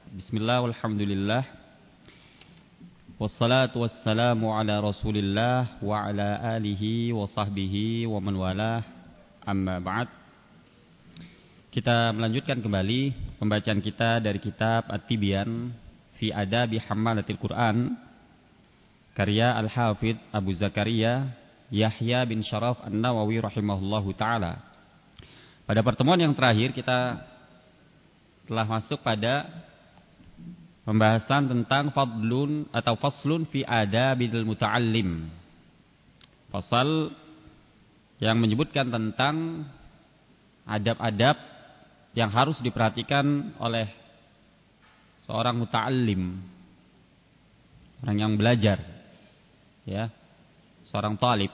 Bismillah, walhamdulillah. Wassalatu wassalamu ala rasulillah wa ala alihi wa sahbihi wa man walah. Amma ba'd. Kita melanjutkan kembali pembacaan kita dari kitab At-Tibyan fi Adabi Hammalatil Quran, karya Al-Hafidh Abu Zakaria Yahya bin Sharaf An-Nawawi rahimahullahu ta'ala. Pada pertemuan yang terakhir kita telah masuk pada pembahasan tentang fadlun atau faslun fi adabil muta'allim. Fasal yang menyebutkan tentang adab-adab yang harus diperhatikan oleh seorang muta'allim, orang yang belajar, ya, seorang talib.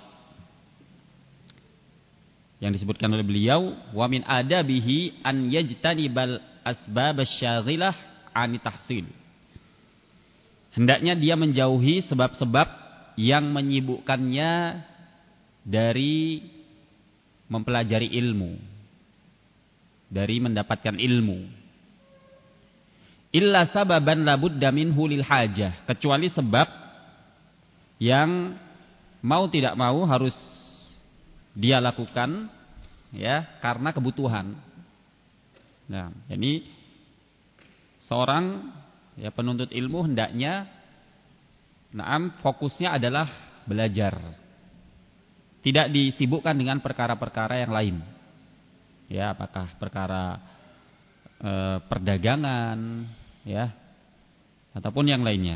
Yang disebutkan oleh beliau, wa min adabihi an yajtanibal asbab asy-syaghilah an tahsil. Hendaknya dia menjauhi sebab-sebab yang menyibukkannya dari mempelajari ilmu, dari mendapatkan ilmu. Illa sababan la budda minhu lil hajah, kecuali sebab yang mau tidak mau harus dia lakukan, ya, karena kebutuhan. Nah, ini seorang, ya, penuntut ilmu hendaknya fokusnya adalah belajar. Tidak disibukkan dengan perkara-perkara yang lain. Ya, apakah perkara perdagangan, ya, ataupun yang lainnya.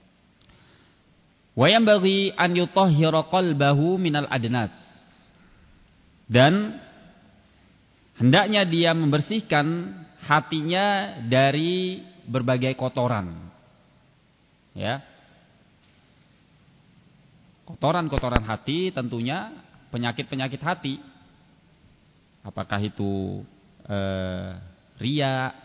Wa yanbaghi an yutahhira qalbahu minal adnas. Dan hendaknya dia membersihkan hatinya dari berbagai kotoran. Ya. Kotoran-kotoran hati tentunya penyakit-penyakit hati. Apakah itu riya,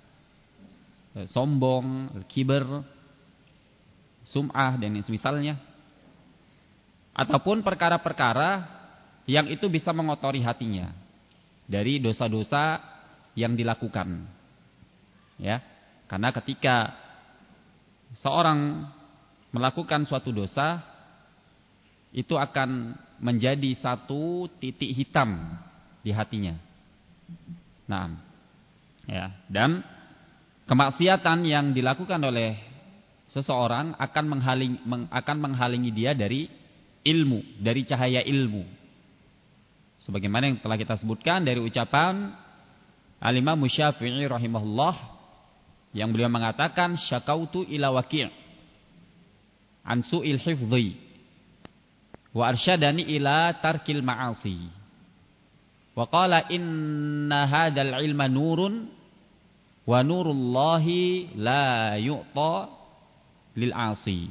sombong, kiber, sum'ah dan semisalnya. Ataupun perkara-perkara yang itu bisa mengotori hatinya dari dosa-dosa yang dilakukan. Ya. Karena ketika seorang melakukan suatu dosa, itu akan menjadi satu titik hitam di hatinya. Nah, ya, dan kemaksiatan yang dilakukan oleh seseorang akan menghalangi dia dari ilmu, dari cahaya ilmu. Sebagaimana yang telah kita sebutkan dari ucapan Al-Imam Syafi'i rahimahullah, yang beliau mengatakan, syakautu ila Waqi' an su'il hifdhi wa arsyadani ila tarkil ma'asi wa qala inna hadzal ilma nurun wa nurullahi la yu'ta lil 'asi.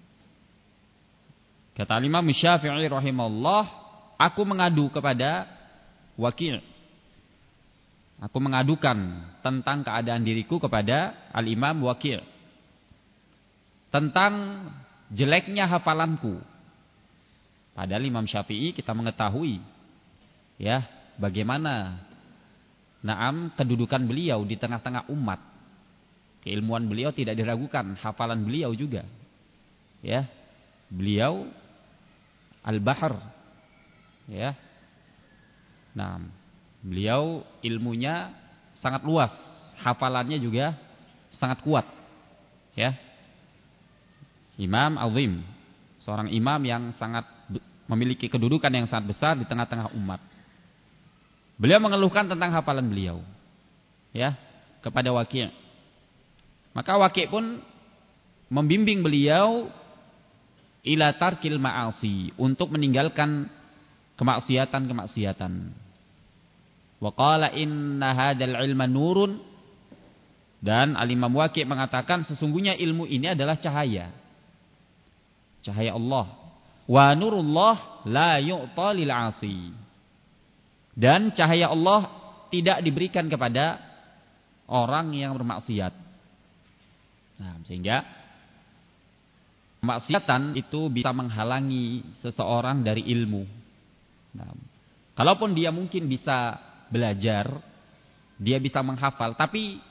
Kata Imam Syafi'i rahimahullah, aku mengadu kepada Waqi'. Aku mengadukan tentang keadaan diriku kepada Al-Imam Waqi', tentang jeleknya hafalanku. Padahal Imam Syafi'i kita mengetahui, ya, bagaimana kedudukan beliau di tengah-tengah umat. Keilmuan beliau tidak diragukan, hafalan beliau juga. Ya. Beliau al-bahr. Ya. Nah, beliau ilmunya sangat luas, hafalannya juga sangat kuat. Ya. Imam azim, seorang imam yang sangat memiliki kedudukan yang sangat besar di tengah-tengah umat. Beliau mengeluhkan tentang hafalan beliau, ya, kepada Waqi'. Maka Waqi' pun membimbing beliau ila tarkil ma'asi, untuk meninggalkan kemaksiatan-kemaksiatan. Wa qala inna hadzal ilma nurun, dan Al-Imam Waqi' mengatakan sesungguhnya ilmu ini adalah cahaya. Cahaya Allah. Wa nurullah la yu'ta lil 'asi. Dan cahaya Allah tidak diberikan kepada orang yang bermaksiat. Nah, sehingga kemaksiatan itu bisa menghalangi seseorang dari ilmu. Nah, kalaupun dia mungkin bisa belajar, dia bisa menghafal, tapi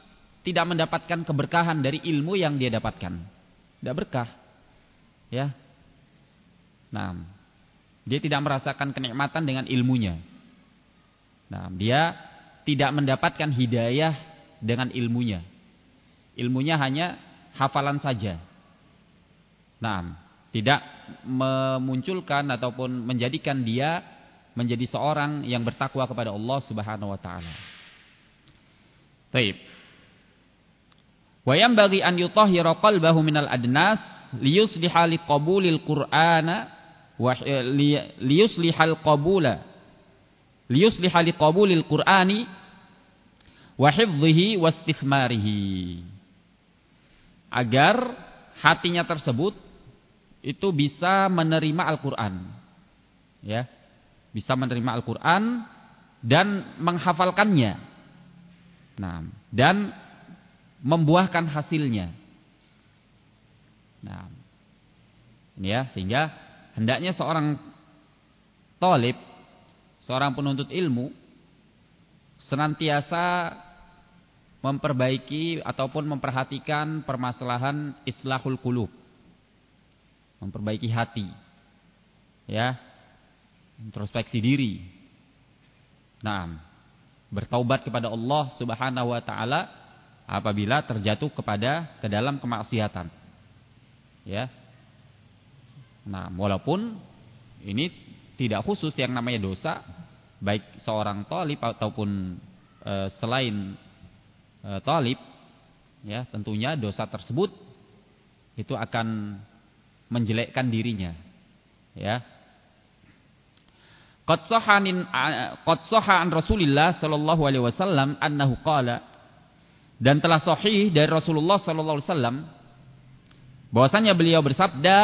tidak mendapatkan keberkahan dari ilmu yang dia dapatkan. Tidak berkah. Ya. Nah, dia tidak merasakan kenikmatan dengan ilmunya. Nah, dia tidak mendapatkan hidayah dengan ilmunya. Ilmunya hanya hafalan saja. Nah, tidak memunculkan ataupun menjadikan dia menjadi seorang yang bertakwa kepada Allah Subhanahu wa taala. Baik. Wa yanbaghi an yutahhira qalbahu minal adnas liyusliha liqabulil qur'ana wa liyuslihal liqabulil qur'ani wa hifdhihi wa istifmarihi. Agar hatinya tersebut itu bisa menerima Al-Qur'an. Ya. Bisa menerima Al-Qur'an dan menghafalkannya. Nah, dan membuahkan hasilnya. Nah, ini ya, sehingga hendaknya seorang thalib, seorang penuntut ilmu senantiasa memperbaiki ataupun memperhatikan permasalahan islahul qulub. Memperbaiki hati. Ya. Introspeksi diri. Nah, bertaubat kepada Allah Subhanahu wa taala apabila terjatuh ke dalam kemaksiatan. Ya. Nah, walaupun ini tidak khusus yang namanya dosa, baik seorang thalib ataupun selain thalib, ya, tentunya dosa tersebut itu akan menjelekkan dirinya. Ya. Qad sahha an Rasulillah sallallahu alaihi wasallam annahu qala, dan telah sahih dari Rasulullah sallallahu alaihi wasallam bahwasanya beliau bersabda,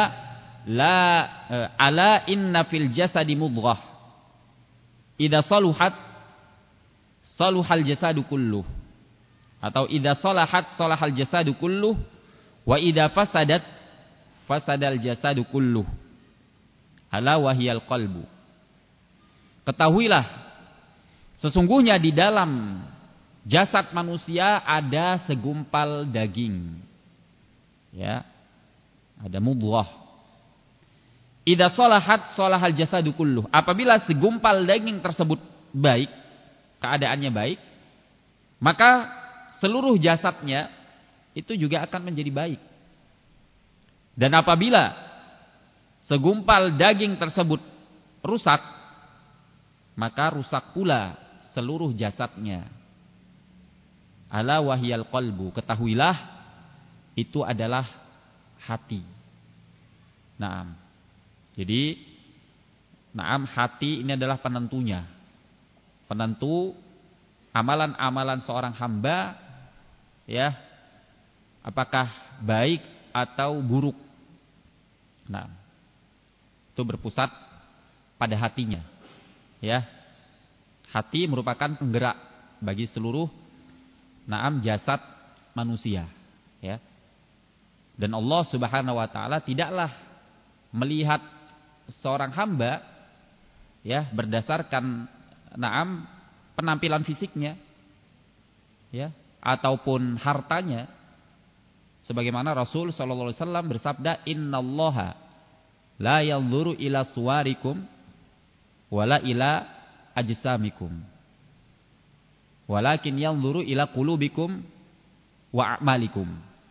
ala inna fil jasadi mudghah idza saluhat saluhal jasadu kulluh, atau idza salahat salahal jasadu kulluh wa idza fasadat fasadal jasadu kulluh, ala wahiyal qalbu. Ketahuilah, sesungguhnya di dalam jasad manusia ada segumpal daging. Ya. Ada mudghah. Idza salahat salahal jasadu kulluh. Apabila segumpal daging tersebut baik, keadaannya baik, maka seluruh jasadnya itu juga akan menjadi baik. Dan apabila segumpal daging tersebut rusak, maka rusak pula seluruh jasadnya. Ala wahiyal qalbu, ketahuilah itu adalah hati. Naam. Jadi, naam, hati ini adalah penentunya. Penentu amalan-amalan seorang hamba, ya, apakah baik atau buruk. Nah, itu berpusat pada hatinya. Ya, hati merupakan penggerak bagi seluruh naam jasad manusia. Ya, dan Allah Subhanahu wa taala tidaklah melihat seorang hamba, ya, berdasarkan naam penampilan fisiknya, ya, ataupun hartanya. Sebagaimana Rasul sallallahu alaihi wasallam bersabda, innallaha la yanzuru ila suwarikum wala ila ajsamikum walakin yanzuru ila qulubikum wa a'malikum.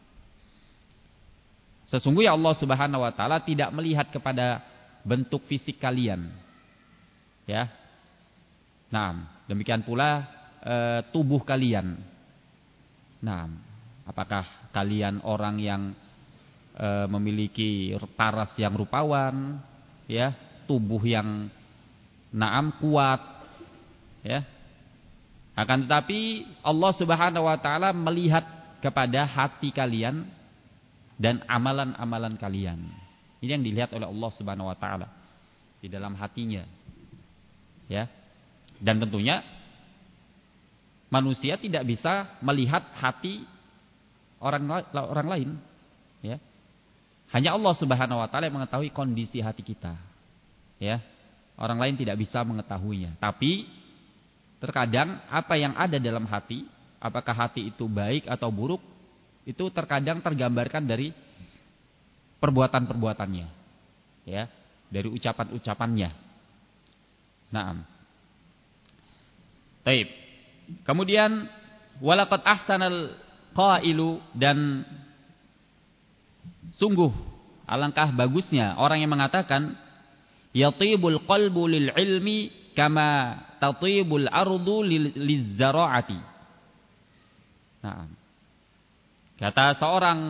Sesungguhnya Allah Subhanahu wa taala tidak melihat kepada bentuk fisik kalian. Ya. Nah, demikian pula tubuh kalian. Nah, apakah kalian orang yang memiliki paras yang rupawan, ya, tubuh yang naam kuat, ya. Akan tetapi Allah Subhanahu wa taala melihat kepada hati kalian dan amalan-amalan kalian. Ini yang dilihat oleh Allah Subhanahu wa taala di dalam hatinya. Ya. Dan tentunya manusia tidak bisa melihat hati orang lain, ya. Hanya Allah Subhanahu wa taala yang mengetahui kondisi hati kita. Ya. Orang lain tidak bisa mengetahuinya. Tapi terkadang apa yang ada dalam hati apakah hati itu baik atau buruk, itu terkadang tergambarkan dari perbuatan-perbuatannya, ya, dari ucapan-ucapannya. Naam. Taib. Kemudian walaqad ahsanal qailu, dan sungguh alangkah bagusnya orang yang mengatakan yatibul qalbu lil ilmi kama tatibul ardu lizzara'ati. Nah, kata seorang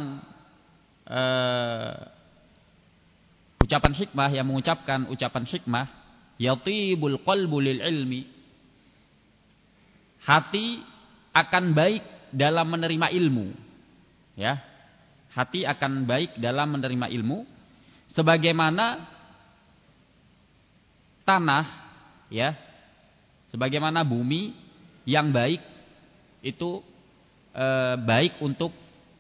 ucapan hikmah yang mengucapkan ucapan hikmah, yatibul qalbu lil ilmi, hati akan baik dalam menerima ilmu, ya. Hati akan baik dalam menerima ilmu sebagaimana tanah, ya, sebagaimana bumi yang baik itu baik untuk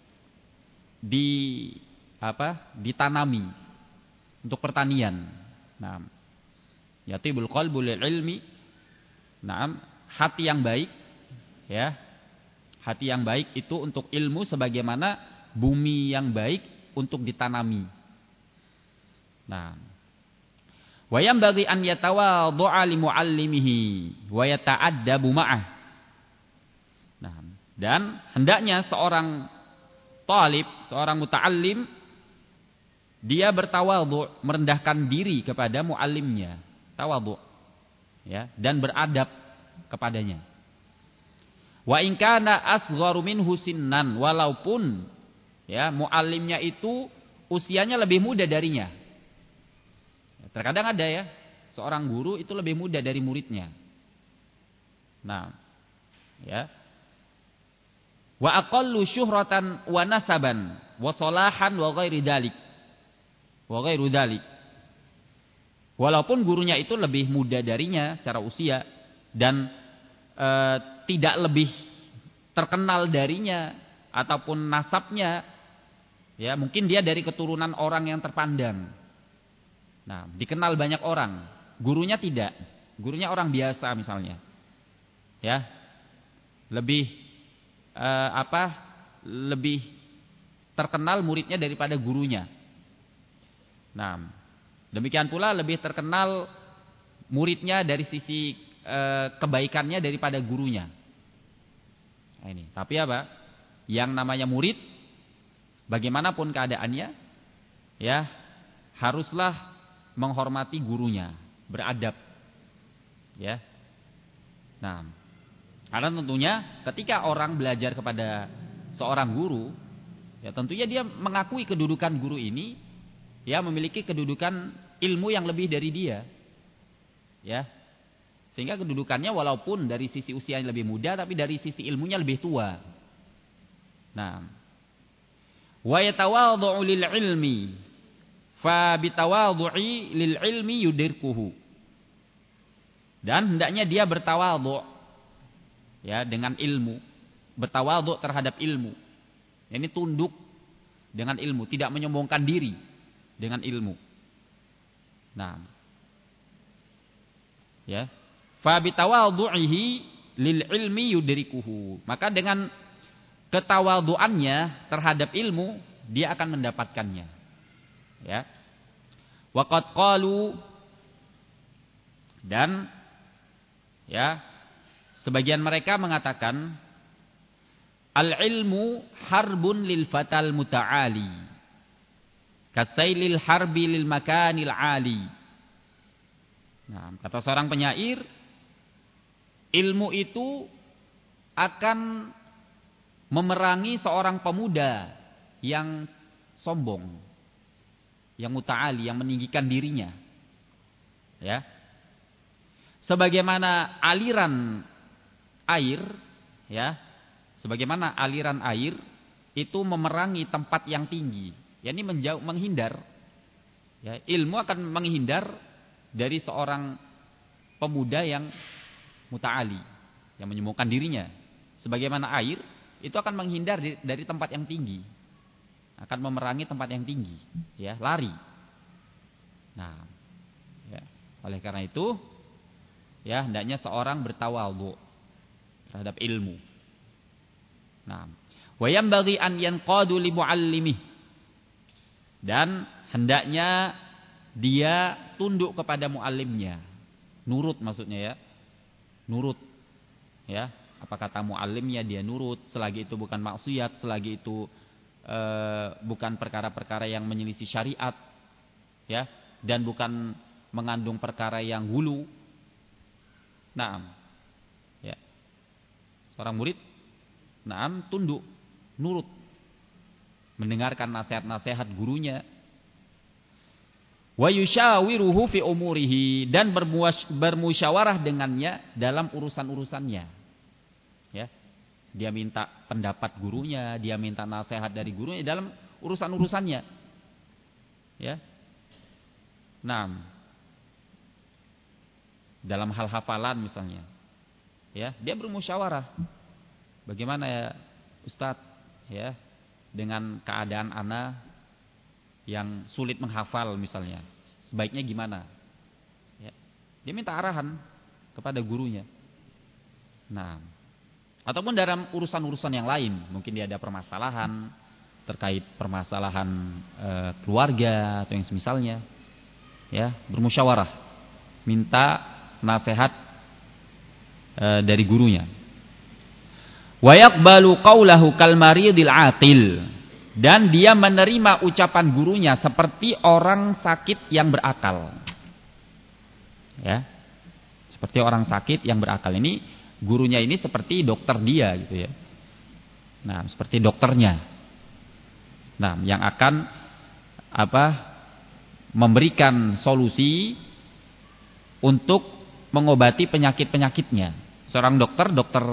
ditanami untuk pertanian. Nah, yatibul qalbu lil ilmi. Nah, hati yang baik, ya, hati yang baik itu untuk ilmu sebagaimana bumi yang baik untuk ditanami. Nah, wa yanbaghi an yatawaddu'a li muallimihi wa yata'addabu ma'ah. Nah, dan hendaknya seorang talib, seorang muta'allim, dia bertawadhu', merendahkan diri kepada muallimnya, tawadhu', ya, dan beradab kepadanya. Wa in kana asgharu minhu sinnan, walaupun, ya, muallimnya itu usianya lebih muda darinya. Terkadang ada, ya, seorang guru itu lebih muda dari muridnya. Nah, ya. Wa aqallu syuhratan wa nasaban wa salahan wa ghairi dalik. Wa ghairu dalik. Walaupun gurunya itu lebih muda darinya secara usia dan tidak lebih terkenal darinya ataupun nasabnya, ya, mungkin dia dari keturunan orang yang terpandang. Nah, dikenal banyak orang. Gurunya tidak. Gurunya orang biasa misalnya. Ya. Lebih lebih terkenal muridnya daripada gurunya. Nah, demikian pula lebih terkenal muridnya dari sisi kebaikannya daripada gurunya. Nah, ini. Tapi apa? Yang namanya murid, bagaimanapun keadaannya, ya, haruslah menghormati gurunya, beradab, ya. Nah, karena tentunya ketika orang belajar kepada seorang guru, ya, tentunya dia mengakui kedudukan guru ini, ya, memiliki kedudukan ilmu yang lebih dari dia, ya, sehingga kedudukannya walaupun dari sisi usia yang lebih muda, tapi dari sisi ilmunya lebih tua. Nah, wa yatawadhu lil ilmi fa bitawadhu'i lil ilmi yudirkuhu, dan hendaknya dia bertawadhu, ya, dengan ilmu, bertawadhu terhadap ilmu. Ini tunduk dengan ilmu, tidak menyombongkan diri dengan ilmu. Nah, ya, fa bitawadhu'ihi lil ilmi yudrikuhu, maka dengan ketawadhuannya terhadap ilmu dia akan mendapatkannya, ya. Waqad qalu, dan, ya, sebagian mereka mengatakan al ilmu harbun lil fatal muta'ali kasailil harbi lil makanil ali. Nah, kata seorang penyair, ilmu itu akan memerangi seorang pemuda yang sombong, yang muta'ali, yang meninggikan dirinya, ya. Sebagaimana aliran air, ya, sebagaimana aliran air itu memerangi tempat yang tinggi, yakni menjauh, menghindar, ya, ilmu akan menghindar dari seorang pemuda yang muta'ali, yang menyombongkan dirinya. Sebagaimana air itu akan menghindar dari tempat yang tinggi, akan memerangi tempat yang tinggi, ya, lari. Nah, ya, oleh karena itu, ya, hendaknya seorang bertawadhu terhadap ilmu, Nah, wa yanbaghi an yanqadu li muallimih. Dan hendaknya dia tunduk kepada muallimnya. Nurut maksudnya ya. Nurut. Ya, apa kata muallimnya dia nurut selagi itu bukan maksiat, selagi itu bukan perkara-perkara yang menyelisih syariat. Ya, dan bukan mengandung perkara yang hulu. Naam. Ya. Seorang murid naam tunduk, nurut. Mendengarkan nasihat-nasihat gurunya. Wa yushawiruhu fi umurihi, dan bermusyawarah dengannya dalam urusan-urusannya. Ya. Dia minta pendapat gurunya, dia minta nasihat dari gurunya dalam urusan-urusannya. Ya. Naam. Dalam hal hafalan misalnya. Ya, dia bermusyawarah. Bagaimana ya Ustadz, ya, dengan keadaan ana yang sulit menghafal misalnya, sebaiknya gimana? Ya. Dia minta arahan kepada gurunya. Nah, ataupun dalam urusan-urusan yang lain, mungkin dia ada permasalahan terkait permasalahan keluarga atau yang semisalnya, ya, bermusyawarah, minta nasihat dari gurunya. Wa yaqbalu qawlahu kal maridil aqil, dan dia menerima ucapan gurunya seperti orang sakit yang berakal. Ya. Seperti orang sakit yang berakal. Ini gurunya ini seperti dokter dia gitu ya. Nah, seperti dokternya. Nah, yang akan memberikan solusi untuk mengobati penyakit-penyakitnya. Seorang dokter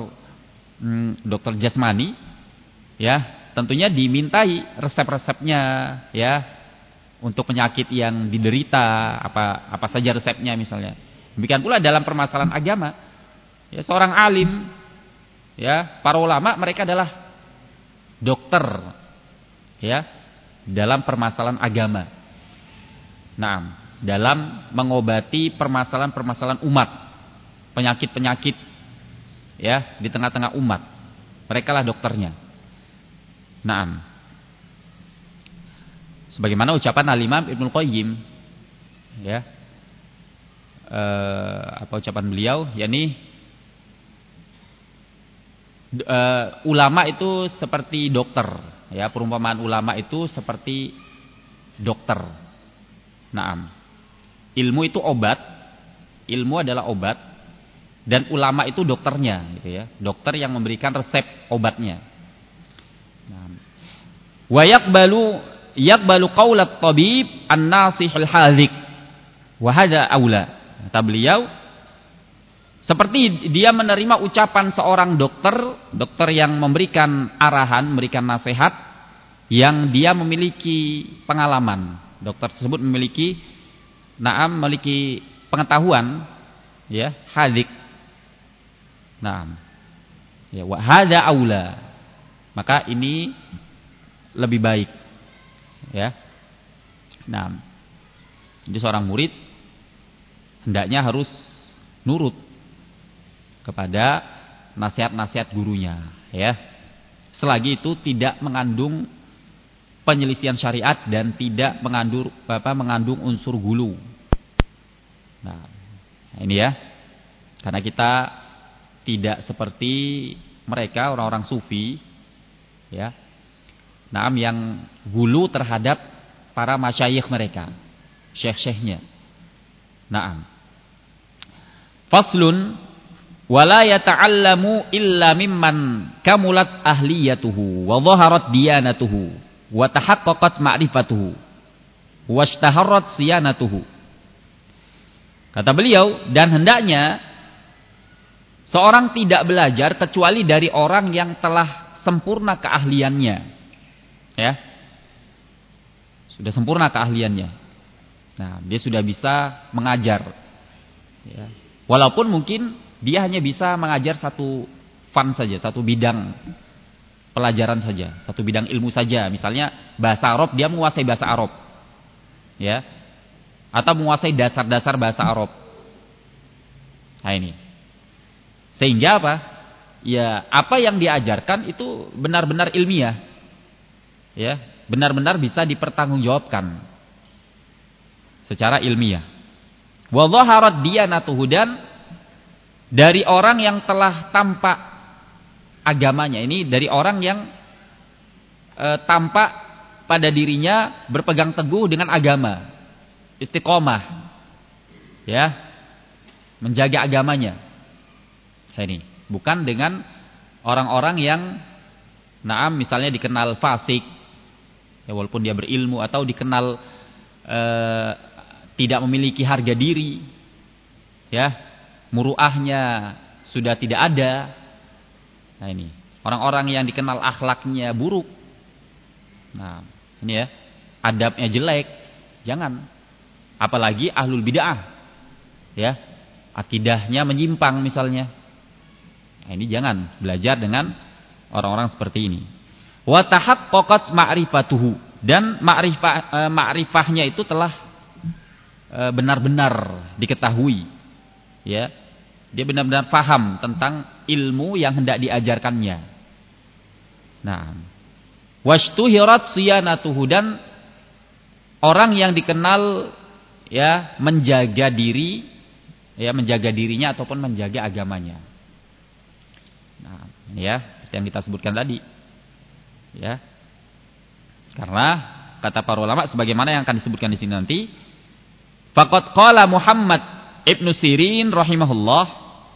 jasmani, ya, tentunya dimintai resep-resepnya, ya, untuk penyakit yang diderita, apa saja resepnya misalnya. Demikian pula dalam permasalahan agama, ya, seorang alim, ya, para ulama mereka adalah dokter, ya, dalam permasalahan agama. Nah, dalam mengobati permasalahan-permasalahan umat, penyakit-penyakit, ya, di tengah-tengah umat. Mereka lah dokternya. Naam. Sebagaimana ucapan Al-Imam Ibnul Qayyim, ya. Apa ucapan beliau? yakni ulama itu seperti dokter, ya, perumpamaan ulama itu seperti dokter. Naam. Ilmu itu obat. Ilmu adalah obat. Dan ulama itu dokternya, gitu ya. Dokter yang memberikan resep obatnya. Wa yaqbalu qaulat tabib an-nasihul hadzik. Wa hadza aula. Kata beliau, seperti dia menerima ucapan seorang dokter yang memberikan arahan, memberikan nasihat, yang dia memiliki pengalaman. Dokter tersebut memiliki pengetahuan, ya, hadzik. Nah, ya, wa hadza aula. Maka ini lebih baik, ya. Nah, jadi seorang murid hendaknya harus nurut kepada nasihat-nasihat gurunya, ya. Selagi itu tidak mengandung penyelisihan syariat dan tidak mengandung unsur gulu. Nah, ini ya. Karena kita tidak seperti mereka orang-orang sufi, ya. Naam, yang gulu terhadap para masyayikh mereka, syekh-syekhnya. Naam. Faslun wala yata'allamu illa mimman kamulat ahliyatuhu wa dhaharat diyanatuhu wa tahaqqaqat ma'rifatuhu wa ishtaharat siyanatuhu. Kata beliau, dan hendaknya seorang tidak belajar kecuali dari orang yang telah sempurna keahliannya. Ya. Sudah sempurna keahliannya. Nah, dia sudah bisa mengajar. Ya. Walaupun mungkin dia hanya bisa mengajar satu fan saja, satu bidang pelajaran saja, satu bidang ilmu saja. Misalnya bahasa Arab, dia menguasai bahasa Arab. Ya. Atau menguasai dasar-dasar bahasa Arab. Nah, ini. Sehingga apa? ya apa yang diajarkan itu benar-benar ilmiah. Ya, benar-benar bisa dipertanggungjawabkan secara ilmiah. Wa dhaharat diyanatuhu, dan dari orang yang telah tampak agamanya, ini dari orang yang tampak pada dirinya berpegang teguh dengan agama, istiqomah, ya, menjaga agamanya. Ini bukan dengan orang-orang yang misalnya dikenal fasik, ya, walaupun dia berilmu, atau dikenal tidak memiliki harga diri, ya, muruahnya sudah tidak ada. Nah, ini orang-orang yang dikenal akhlaknya buruk. Nah, ini ya, adabnya jelek, jangan. Apalagi ahlul bid'ah, ya, akidahnya menyimpang misalnya. Nah, ini jangan belajar dengan orang-orang seperti ini. Wa tahaqqaqat ma'rifatuhu, dan ma'rifahnya itu telah benar-benar diketahui, ya. Dia benar-benar paham tentang ilmu yang hendak diajarkannya. Nah, washtuhirat siyanatuhu, dan orang yang dikenal, ya, menjaga diri, ya, menjaga dirinya ataupun menjaga agamanya. Nah, ini ya, yang kita sebutkan tadi. Ya. Karena kata para ulama sebagaimana yang akan disebutkan di sini nanti, faqad qala Muhammad Ibnu Sirin rahimahullah,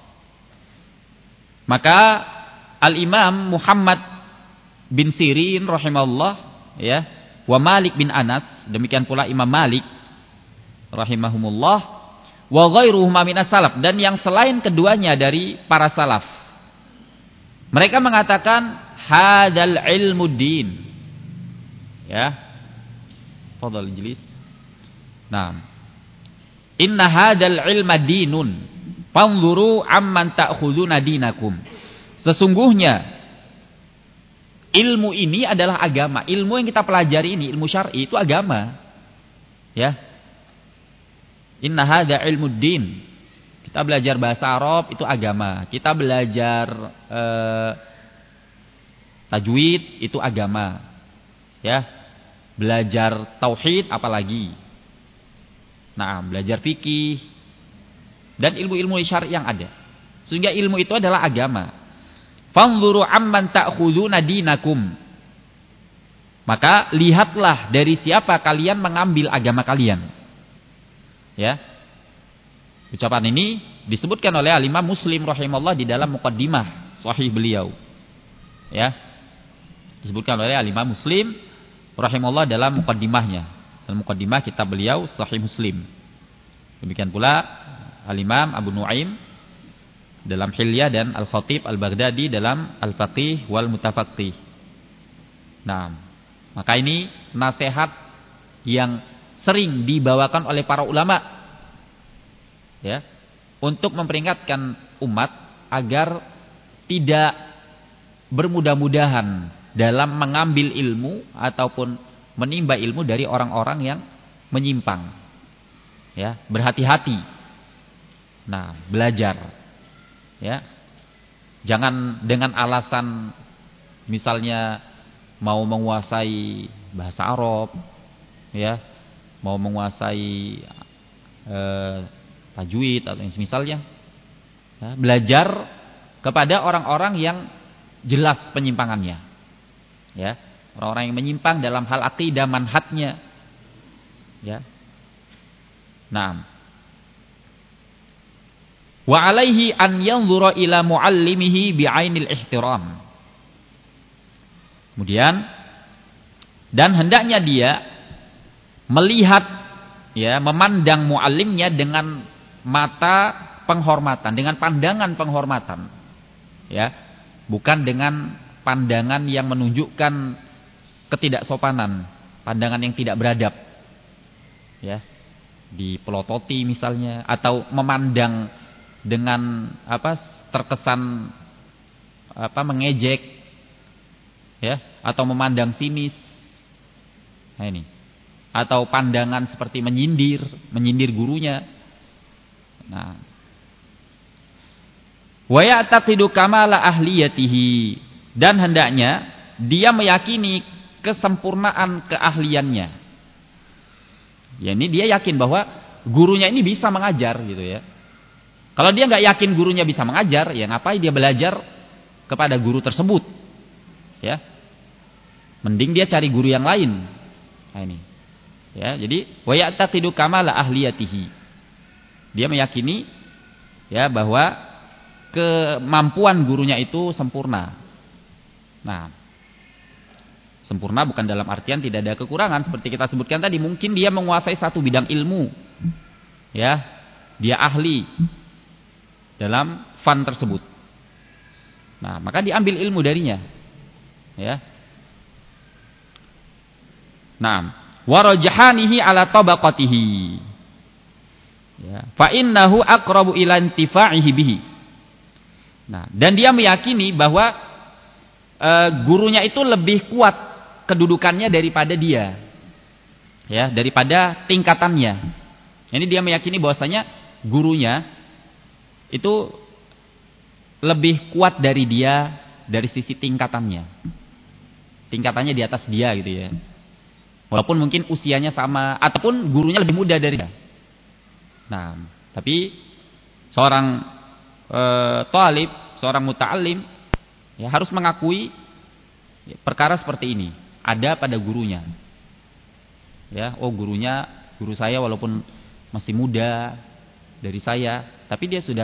maka Al-Imam Muhammad bin Sirin rahimahullah, ya, wa Malik bin Anas, demikian pula Imam Malik rahimahumullah, wa ghairuhuma minas salaf, dan yang selain keduanya dari para salaf, mereka mengatakan hadal ilmu din, ya, fadhal ijlis. Nah, inna hadal ilma dinun, fanzuru amman ta'khuduna dinakum. Sesungguhnya ilmu ini adalah agama. Ilmu yang kita pelajari ini, ilmu syar'i, itu agama. Ya. Inna hadha ilmu din. Kita belajar bahasa Arab itu agama. Kita belajar tajwid itu agama. Ya. Belajar tauhid apalagi. Nah, belajar fikih dan ilmu-ilmu syar'i yang ada. Sehingga ilmu itu adalah agama. Fanzuru amman ta'khuduna dinakum. Maka lihatlah dari siapa kalian mengambil agama kalian. Ya. Ucapan ini disebutkan oleh Al-Imam Muslim rahimahullah di dalam muqaddimah sahih beliau. Ya. Disebutkan oleh Al-Imam Muslim rahimahullah dalam muqaddimahnya. Dalam muqaddimah kitab beliau Sahih Muslim. Demikian pula Al-Imam Abu Nuaim dalam Hilyah dan Al-Khatib Al-Baghdadi dalam Al-Faqih wal Mutafaqih. Nah, maka ini nasihat yang sering dibawakan oleh para ulama, ya, untuk memperingatkan umat agar tidak bermudah-mudahan dalam mengambil ilmu ataupun menimba ilmu dari orang-orang yang menyimpang. Ya, berhati-hati. Nah, belajar. Ya. Jangan dengan alasan misalnya mau menguasai bahasa Arab, ya, mau menguasai tajwid atau misalnya, ya, belajar kepada orang-orang yang jelas penyimpangannya. Ya, orang-orang yang menyimpang dalam hal akidah manhajnya. Ya. Nah, wa alaihi an yanzura ila muallimihi bi'ainil ihtiram. Kemudian, dan hendaknya dia melihat, ya, memandang muallimnya dengan mata penghormatan, dengan pandangan penghormatan. Ya, bukan dengan pandangan yang menunjukkan ketidaksopanan, pandangan yang tidak beradab. Ya, dipelototi misalnya, atau memandang dengan terkesan mengejek, ya, atau memandang sinis. Nah, ini, atau pandangan seperti menyindir gurunya. Nah, Wa ya'taqidu kamala ahliyatihi, dan hendaknya dia meyakini kesempurnaan keahliannya. Ya, ini dia yakin bahwa gurunya ini bisa mengajar gitu ya. Kalau dia nggak yakin gurunya bisa mengajar, ya ngapain dia belajar kepada guru tersebut? Ya. Mending dia cari guru yang lain. Nah ini. Ya, jadi wa ya'taqidu kamala ahliyatihi. Dia meyakini ya bahwa kemampuan gurunya itu sempurna. Nah, sempurna bukan dalam artian tidak ada kekurangan seperti kita sebutkan tadi. Mungkin dia menguasai satu bidang ilmu. Ya, dia ahli dalam fan tersebut. Nah, maka diambil ilmu darinya. Ya. Nah, warajahanihi ala tabaqatihi. Ya, fa innahu aqrabu ila intifa'ihi bihi. Nah, dan dia meyakini bahwa gurunya itu lebih kuat kedudukannya daripada dia. Ya, daripada tingkatannya. Ini dia meyakini bahwasanya gurunya itu lebih kuat dari dia dari sisi tingkatannya. Tingkatannya di atas dia gitu ya. Walaupun mungkin usianya sama ataupun gurunya lebih muda dari dia. Nah, tapi seorang thalib, seorang muta'allim ya harus mengakui ya, perkara seperti ini ada pada gurunya. Ya, oh guru saya walaupun masih muda dari saya, tapi dia sudah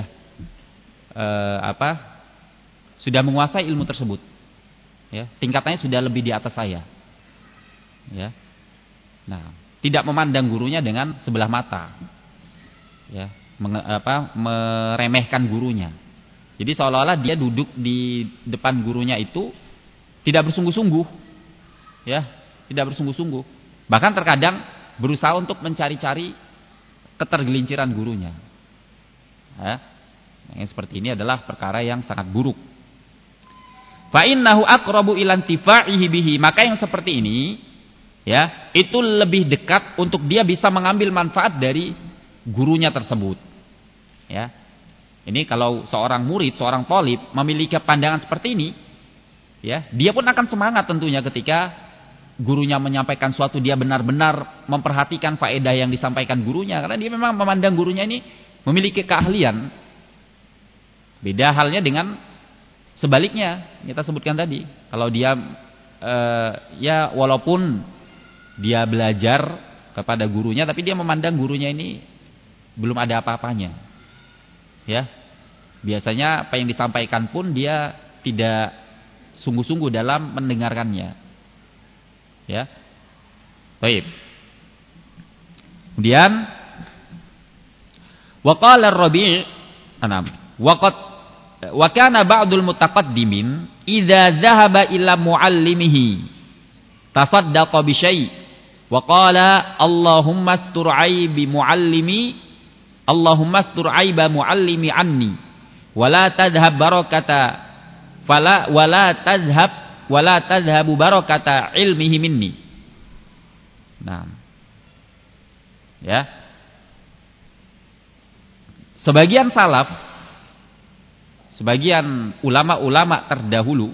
sudah menguasai ilmu tersebut. Ya, tingkatannya sudah lebih di atas saya. Ya. Nah, tidak memandang gurunya dengan sebelah mata. Ya, meremehkan gurunya. Jadi seolah-olah dia duduk di depan gurunya itu tidak bersungguh-sungguh. Ya, tidak bersungguh-sungguh. Bahkan terkadang berusaha untuk mencari-cari ketergelinciran gurunya. Ya. Yang seperti ini adalah perkara yang sangat buruk. Fa innahu aqrabu ila intifa'ihi bihi, maka yang seperti ini ya, itu lebih dekat untuk dia bisa mengambil manfaat dari gurunya tersebut. Ya. Ini kalau seorang murid, seorang thalib memiliki pandangan seperti ini, ya, dia pun akan semangat tentunya ketika gurunya menyampaikan suatu, dia benar-benar memperhatikan faedah yang disampaikan gurunya karena dia memang memandang gurunya ini memiliki keahlian. Beda halnya dengan sebaliknya, kita sebutkan tadi. Kalau dia ya walaupun dia belajar kepada gurunya, tapi dia memandang gurunya ini belum ada apa-apanya. Ya, biasanya apa yang disampaikan pun dia tidak sungguh-sungguh dalam mendengarkannya. Ya, baik. Kemudian, waqala Rabi' anam, wa kana ba'dul mutaqaddimin idza dhahaba ila muallimihi tasaddaqa bi syai'. Wa qala Allahumma astur aibi muallimi, Allahumma astur aiba muallimi anni wa la tadhhab barakata fala wa la tadhhabu barakata ilmihi minni. Nah. Ya. Sebagian salaf, sebagian ulama-ulama terdahulu,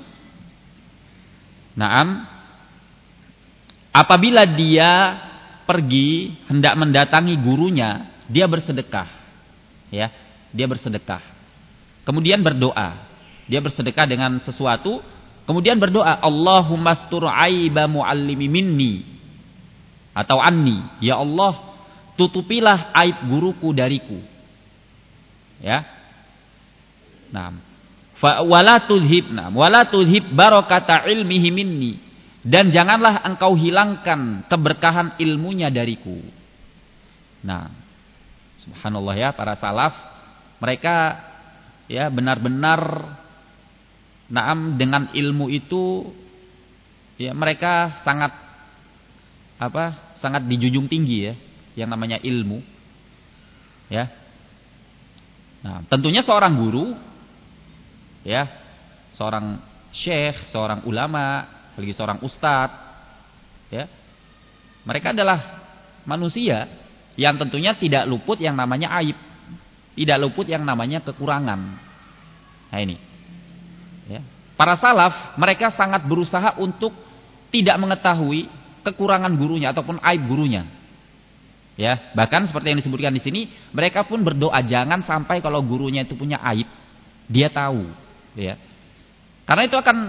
naam, apabila dia pergi hendak mendatangi gurunya, dia bersedekah. Ya, dia bersedekah. Kemudian berdoa. Dia bersedekah dengan sesuatu, kemudian berdoa, Allahumma astur aiba muallimi minni atau anni. Ya Allah, tutupilah aib guruku dariku. Ya. Nah, wala tudhib barakata ilmihi minni. Dan janganlah engkau hilangkan keberkahan ilmunya dariku. Nah, subhanallah ya, para salaf mereka ya benar-benar naam dengan ilmu itu ya mereka sangat sangat dijunjung tinggi ya yang namanya ilmu. Ya. Nah, tentunya seorang guru ya, seorang syekh, seorang ulama, apalagi seorang ustadz, ya, mereka adalah manusia yang tentunya tidak luput yang namanya aib, tidak luput yang namanya kekurangan, Nah ini. Ya. Para salaf mereka sangat berusaha untuk tidak mengetahui kekurangan gurunya ataupun aib gurunya. Ya, bahkan seperti yang disebutkan di sini, mereka pun berdoa jangan sampai kalau gurunya itu punya aib, dia tahu, ya. Karena itu akan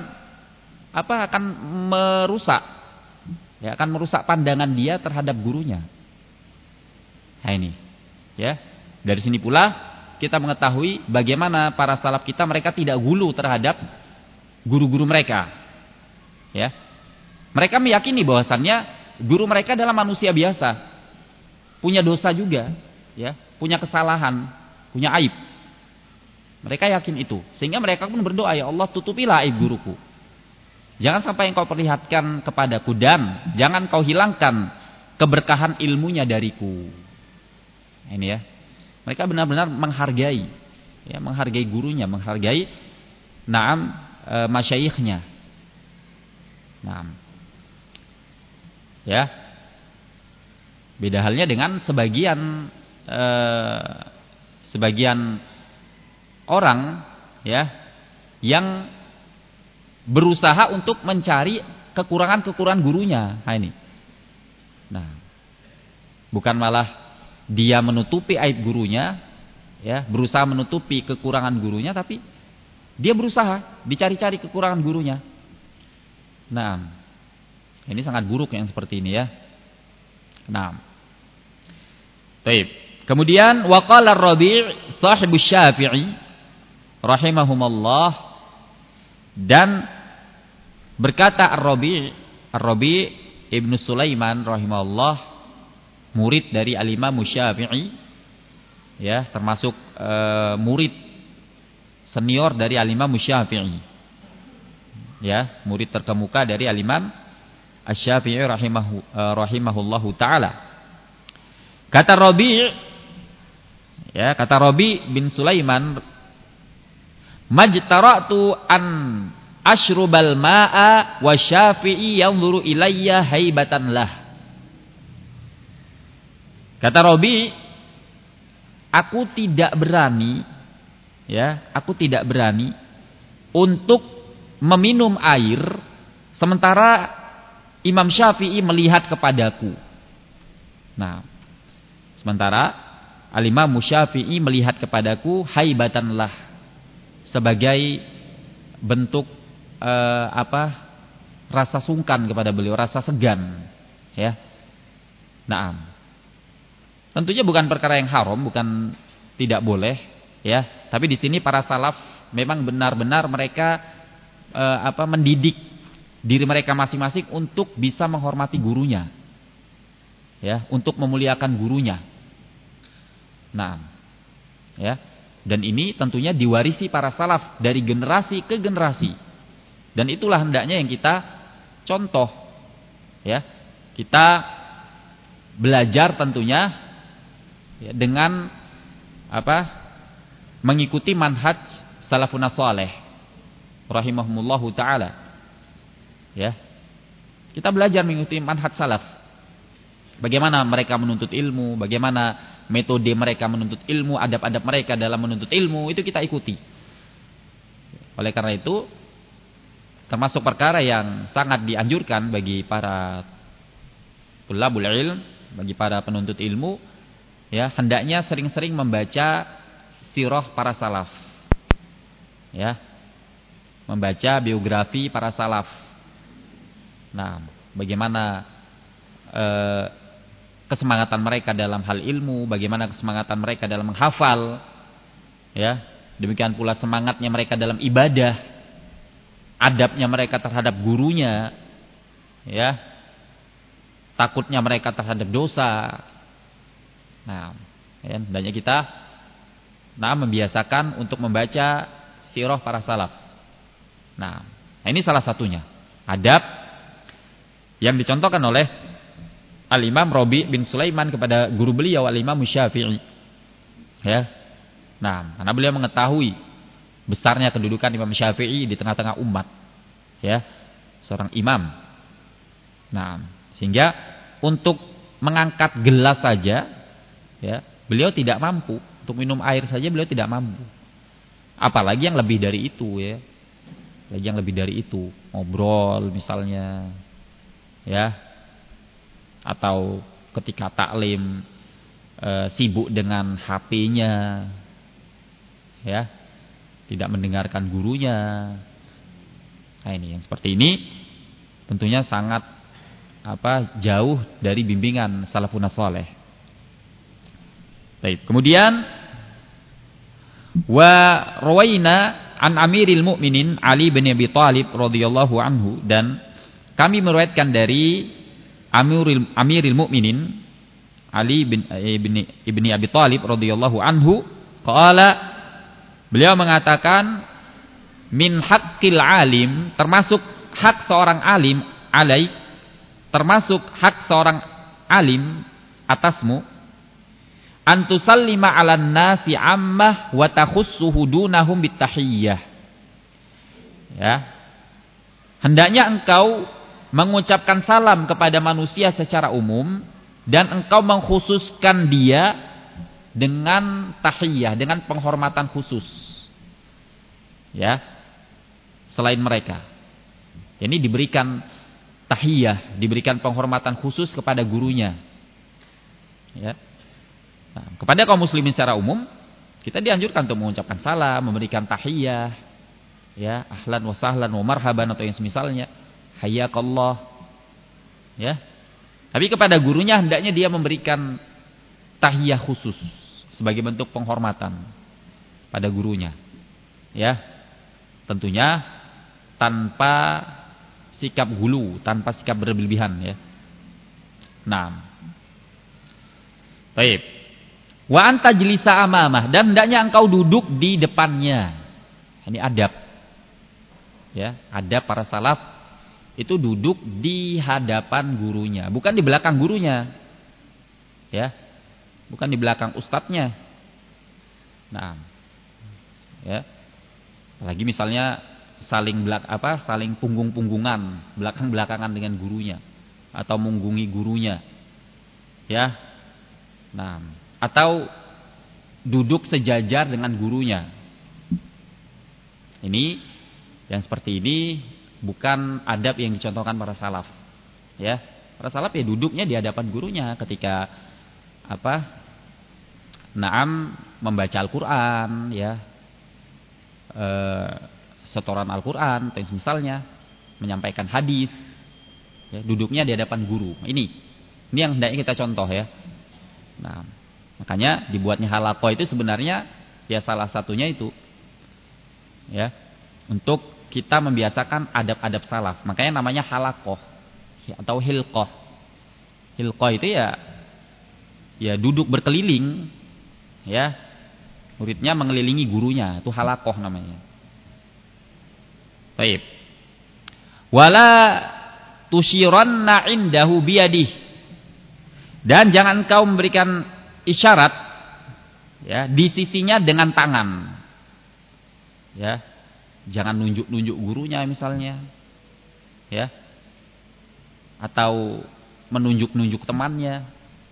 merusak, ya, akan merusak pandangan dia terhadap gurunya. Nah ini, ya. Dari sini pula kita mengetahui bagaimana para salaf kita mereka tidak gulu terhadap guru-guru mereka, ya. Mereka meyakini bahwasannya guru mereka adalah manusia biasa. Punya dosa juga, ya, punya kesalahan, punya aib. Mereka yakin itu, sehingga mereka pun berdoa, ya Allah tutupilah aib guruku. Jangan sampai engkau perlihatkan kepadaku dan jangan kau hilangkan keberkahan ilmunya dariku. Nah, ini ya, mereka benar-benar menghargai, ya, menghargai gurunya, menghargai masyayikhnya. Ya. Beda halnya dengan sebagian orang, ya, yang berusaha untuk mencari kekurangan-kekurangan gurunya. Nah ini. Nah, bukan malah dia menutupi aib gurunya, ya, berusaha menutupi kekurangan gurunya, tapi dia berusaha dicari-cari kekurangan gurunya. Nah, ini sangat buruk yang seperti ini, ya. Nah, baik. Kemudian waqala Ar-Rabi' sahibu Syafi'i rahimahumullah, dan berkata Ar-Rabi' Ibnu Sulaiman rahimahullah, murid dari Al-Imam Syafi'i, ya, termasuk murid senior dari Al-Imam Syafi'i, ya, murid terkemuka dari Al-Imam Asy-Syafi'i rahimahullahu taala. Kata Rabi', ya, kata Rabi' bin Sulaiman, majtara'tu an ashrubal ma'a wa Syafi'i yanzuru ilayya haibatan lah. Kata Rabi', aku tidak berani, ya, aku tidak berani untuk meminum air sementara Imam Syafi'i melihat kepadaku. Nah, sementara Al-Imam Syafi'i melihat kepadaku haibatanlah, sebagai bentuk rasa sungkan kepada beliau, rasa segan, ya. Naam. Tentunya bukan perkara yang haram, bukan tidak boleh, ya. Tapi di sini para salaf memang benar-benar mereka mendidik diri mereka masing-masing untuk bisa menghormati gurunya, ya, untuk memuliakan gurunya. Nah, ya, dan ini tentunya diwarisi para salaf dari generasi ke generasi, dan itulah hendaknya yang kita contoh, ya, kita belajar tentunya, ya, dengan mengikuti manhaj salafun saleh rahimahumullahu taala. Ya, kita belajar mengikuti manhaj salaf. Bagaimana mereka menuntut ilmu, bagaimana metode mereka menuntut ilmu, adab-adab mereka dalam menuntut ilmu, itu kita ikuti. Oleh karena itu, termasuk perkara yang sangat dianjurkan bagi para tulabul ilm, bagi para penuntut ilmu, ya, hendaknya sering-sering membaca sirah para salaf. Ya, membaca biografi para salaf. Nah, bagaimana kesemangatan mereka dalam hal ilmu, bagaimana kesemangatan mereka dalam menghafal, ya, demikian pula semangatnya mereka dalam ibadah, adabnya mereka terhadap gurunya, ya, takutnya mereka terhadap dosa. Nah, ya, hendaknya kita membiasakan untuk membaca sirah para salaf. Nah, ini salah satunya adab yang dicontohkan oleh Al-Imam Rabi' bin Sulaiman kepada guru beliau Al-Imam Syafi'i. Ya. Nah, karena beliau mengetahui besarnya kedudukan Imam Syafi'i di tengah-tengah umat. Ya. Seorang imam. Nah, sehingga untuk mengangkat gelas saja, ya, beliau tidak mampu. Untuk minum air saja beliau tidak mampu. Apalagi yang lebih dari itu ya. Lagi yang lebih dari itu, ngobrol misalnya. Ya. Atau ketika taklim sibuk dengan HP-nya. Ya. Tidak mendengarkan gurunya. Nah, ini yang seperti ini tentunya sangat jauh dari bimbingan salafun saleh. Baik, kemudian wa rawaina an Amiril Mukminin Ali bin Abi Thalib radhiyallahu anhu, dan kami meriwayatkan dari Amiril Mukminin Ali bin ibni Abi Thalib radhiyallahu anhu, qala, beliau mengatakan, min haqqil alim, termasuk hak seorang alim alaik, termasuk hak seorang alim atasmu, antusallima 'alan nasi 'ammah wa takhussuhu dunahum bitahiyyah. Ya. Hendaknya engkau mengucapkan salam kepada manusia secara umum dan engkau mengkhususkan dia dengan tahiyyah, dengan penghormatan khusus. Ya. Selain mereka. Ini diberikan tahiyah, diberikan penghormatan khusus kepada gurunya. Ya. Nah, kepada kaum muslimin secara umum, kita dianjurkan untuk mengucapkan salam, memberikan tahiyah, ya, ahlan wa sahlan wa marhaban atau yang semisalnya, hayyakallah. Ya. Tapi kepada gurunya hendaknya dia memberikan tahiyah khusus sebagai bentuk penghormatan pada gurunya. Ya. Tentunya tanpa sikap hulu, tanpa sikap berlebihan ya. Nah. Baik. Wa anta jlisa amamah, dan hendaknya engkau duduk di depannya. Ini adab. Ya, adab para salaf itu duduk di hadapan gurunya, bukan di belakang gurunya. Ya. Bukan di belakang ustadznya. Nah. Ya. Apalagi misalnya saling punggung-punggungan, belakang-belakangan dengan gurunya atau mengunggungi gurunya. Ya. Nah, atau duduk sejajar dengan gurunya. Ini yang seperti ini bukan adab yang dicontohkan para salaf. Ya. Para salaf ya duduknya di hadapan gurunya ketika membaca Al-Qur'an ya. Setoran Al-Quran atau misalnya menyampaikan hadis ya, duduknya di hadapan guru. Ini yang hendaknya kita contoh ya. Nah, makanya dibuatnya halaqah itu sebenarnya ya salah satunya itu ya, untuk kita membiasakan adab-adab salaf. Makanya namanya halaqah ya, atau hilqah. Hilqah itu ya duduk berkeliling ya. Muridnya mengelilingi gurunya, itu halaqah namanya. Baik. Wala tusyiranna indahu biyadih. Dan jangan kau memberikan isyarat ya di sisinya dengan tangan. Ya. Jangan nunjuk-nunjuk gurunya misalnya. Ya. Atau menunjuk-nunjuk temannya.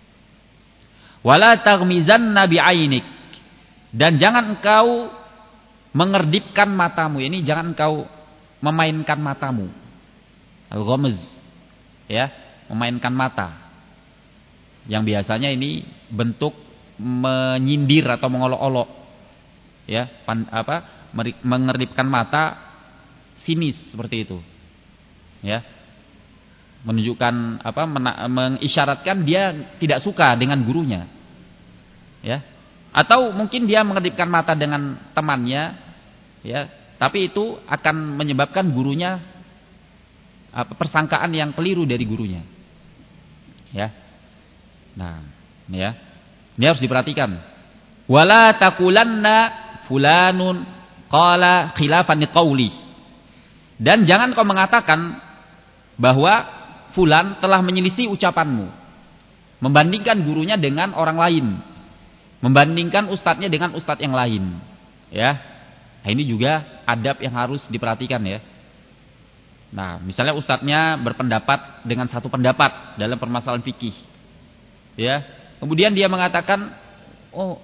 Wala taghmizanna bi'ainik. Dan jangan engkau mengerdipkan matamu. Ini jangan engkau memainkan matamu. Al-ghamz. Ya, memainkan mata. Yang biasanya ini bentuk menyindir atau mengolok-olok. Ya, mengerdipkan mata sinis seperti itu. Ya. Menunjukkan mengisyaratkan dia tidak suka dengan gurunya. Ya. Atau mungkin dia mengedipkan mata dengan temannya, ya, tapi itu akan menyebabkan gurunya persangkaan yang keliru dari gurunya. Ya. Nah, ya. Ini harus diperhatikan. Wala taqulanna fulanun qala khilafan liqauli. Dan jangan kau mengatakan bahwa fulan telah menyelisih ucapanmu. Membandingkan gurunya dengan orang lain. Membandingkan ustadznya dengan ustadz yang lain, ya. Nah, ini juga adab yang harus diperhatikan ya. Nah, misalnya ustadznya berpendapat dengan satu pendapat dalam permasalahan fikih, ya. Kemudian dia mengatakan, oh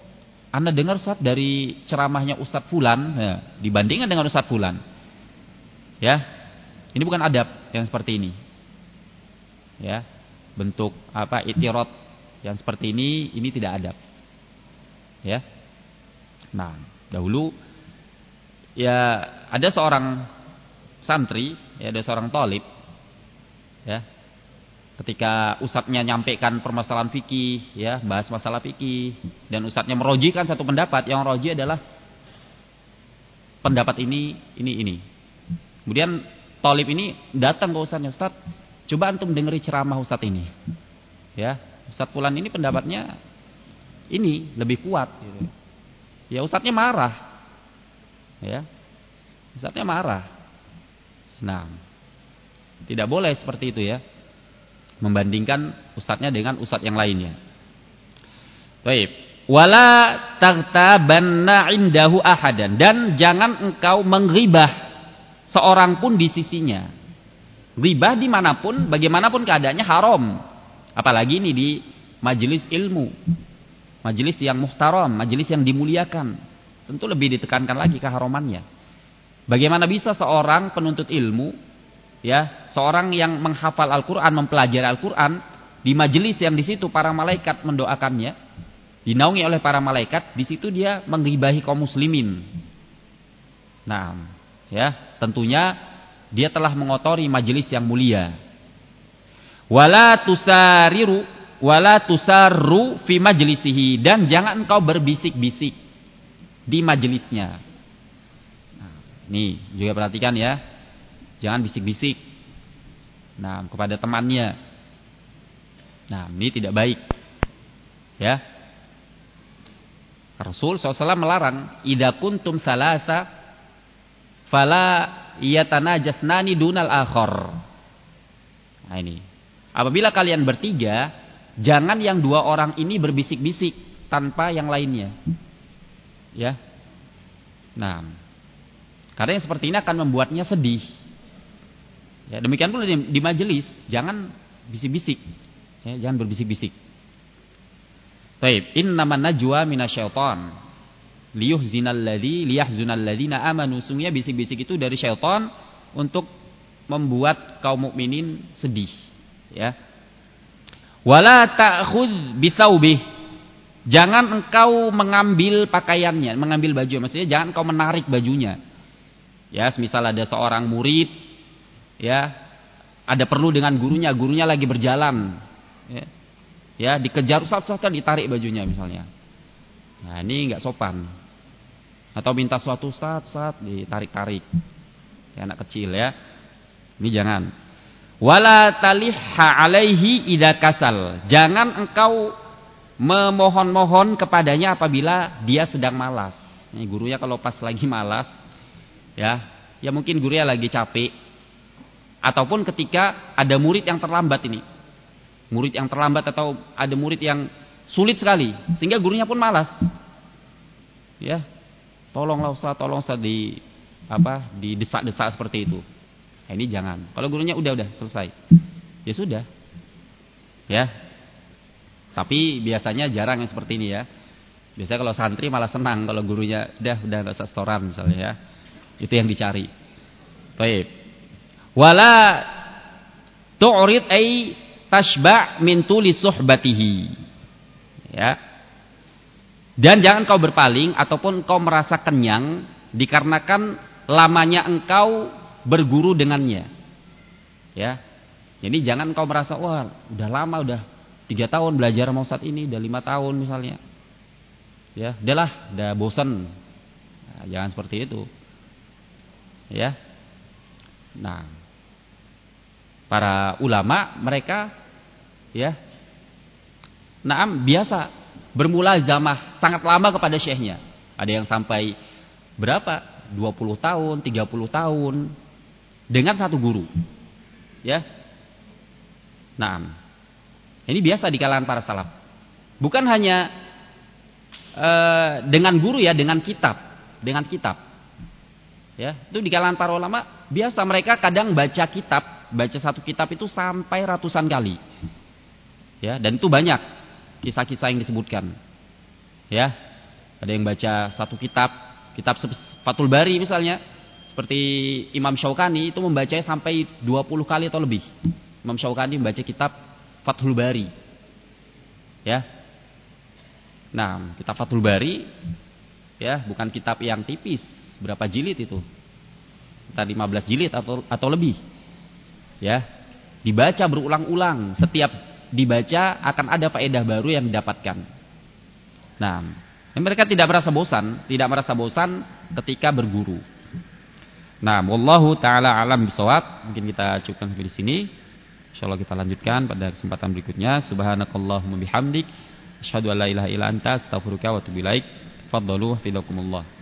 Anda dengar Ustaz dari ceramahnya Ustaz Fulan, ya, dibandingkan dengan Ustaz Fulan. Ya. Ini bukan adab yang seperti ini. Ya. Bentuk itirad yang seperti ini tidak adab. Ya. Nah, dahulu ya ada seorang santri, ya ada seorang thalib, ya. Ketika ustadznya nyampaikan permasalahan fikih, ya, bahas masalah fikih, dan ustadznya merojikan satu pendapat, yang roji adalah pendapat ini. Kemudian thalib ini datang ke ustadznya, Ustadz, coba antum dengeri ceramah ustadz ini. Ya, Ustadz Fulan ini pendapatnya ini lebih kuat gitu. Ya ustadznya marah. Ya. Ustadznya marah. Nah, tidak boleh seperti itu ya. Membandingkan ustadznya dengan ustadz yang lainnya. Baik. Wala taghtabanna indahu ahadan, dan jangan engkau menggibah seorang pun di sisinya. Ghibah dimanapun, bagaimanapun keadaannya haram. Apalagi ini di majelis ilmu, majelis yang muhtaram, majelis yang dimuliakan. Tentu lebih ditekankan lagi keharamannya. Bagaimana bisa seorang penuntut ilmu, ya, seorang yang menghafal Al-Quran, mempelajari Al-Quran, di majelis yang di situ para malaikat mendoakannya, dinaungi oleh para malaikat, di situ dia menggibahi kaum muslimin. Nah, ya, tentunya dia telah mengotori majelis yang mulia. Wala tusarru fi majlisihi, dan jangan engkau berbisik-bisik di majelisnya. Nah, nih juga perhatikan ya, jangan bisik-bisik. Nah, kepada temannya. Nah, ini tidak baik. Ya. Rasul SAW melarang, idza kuntum salasa fala yatanajasnani dunal akhar. Nah, ini. Apabila kalian bertiga, jangan yang dua orang ini berbisik-bisik tanpa yang lainnya. Ya. Nah, karena yang seperti ini akan membuatnya sedih. Ya, demikian pula di majelis, jangan bisik-bisik. Ya, jangan berbisik-bisik. Baik, innaman najwa minasyaiton liyahzunal ladzina amanu. Sungguhnya bisik-bisik itu dari syaitan untuk membuat kaum mukminin sedih. Ya. Wala ta'khudz bisaubih, jangan engkau mengambil pakaiannya, mengambil baju. Maksudnya jangan engkau menarik bajunya. Ya, semisal ada seorang murid, ya, ada perlu dengan gurunya lagi berjalan, ya, dikejar Ustaz kan ditarik bajunya misalnya. Nah, ini enggak sopan. Atau minta suatu Ustaz ditarik-tarik. Ya, anak kecil ya. Ini jangan. Wala talihha alaihi idza kasal, jangan engkau memohon-mohon kepadanya apabila dia sedang malas. Ini gurunya kalau pas lagi malas, ya mungkin gurunya lagi capek, ataupun ketika ada murid yang terlambat ini. Murid yang terlambat atau ada murid yang sulit sekali sehingga gurunya pun malas. Ya. Tolong Ustaz didesak-desak seperti itu. Nah, ini jangan. Kalau gurunya udah selesai. Ya sudah. Ya. Tapi biasanya jarang yang seperti ini ya. Biasanya kalau santri malah senang kalau gurunya udah enggak usah setoran misalnya ya. Itu yang dicari. Baik. Wala tu'rid ay tashba' min tuli suhbatihi. Ya. Dan jangan kau berpaling ataupun kau merasa kenyang dikarenakan lamanya engkau berguru dengannya. Ya. Jadi jangan kau merasa wah, udah lama, udah 3 tahun belajar sama Ustaz ini, udah 5 tahun misalnya. Ya, udah bosan. Nah, jangan seperti itu. Ya. Nah, para ulama mereka ya biasa bermulazamah sangat lama kepada syekhnya. Ada yang sampai berapa? 20 tahun, 30 tahun dengan satu guru. Ya. Nah, ini biasa di kalangan para salaf. Bukan hanya dengan guru ya, dengan kitab. Ya, itu di kalangan para ulama biasa mereka kadang baca satu kitab itu sampai ratusan kali. Ya, dan itu banyak kisah-kisah yang disebutkan. Ya. Ada yang baca satu kitab Fathul Bari misalnya, seperti Imam Syaukani itu membacanya sampai 20 kali atau lebih. Imam Syaukani membaca kitab Fathul Bari. Ya. Nah, kitab Fathul Bari ya, bukan kitab yang tipis. Berapa jilid itu? Kita 15 jilid atau lebih. Ya. Dibaca berulang-ulang. Setiap dibaca akan ada faedah baru yang didapatkan. Nah, mereka tidak merasa bosan ketika berguru. Nah, wallahu taala alam bisawab. Mungkin kita cukupkan sampai di sini. Insyaallah kita lanjutkan pada kesempatan berikutnya. Subhanakallahumma bihamdik, asyhadu an la ilaha illa anta, astaghfiruka wa atubu ilaik. Faddalu hafizakumullah.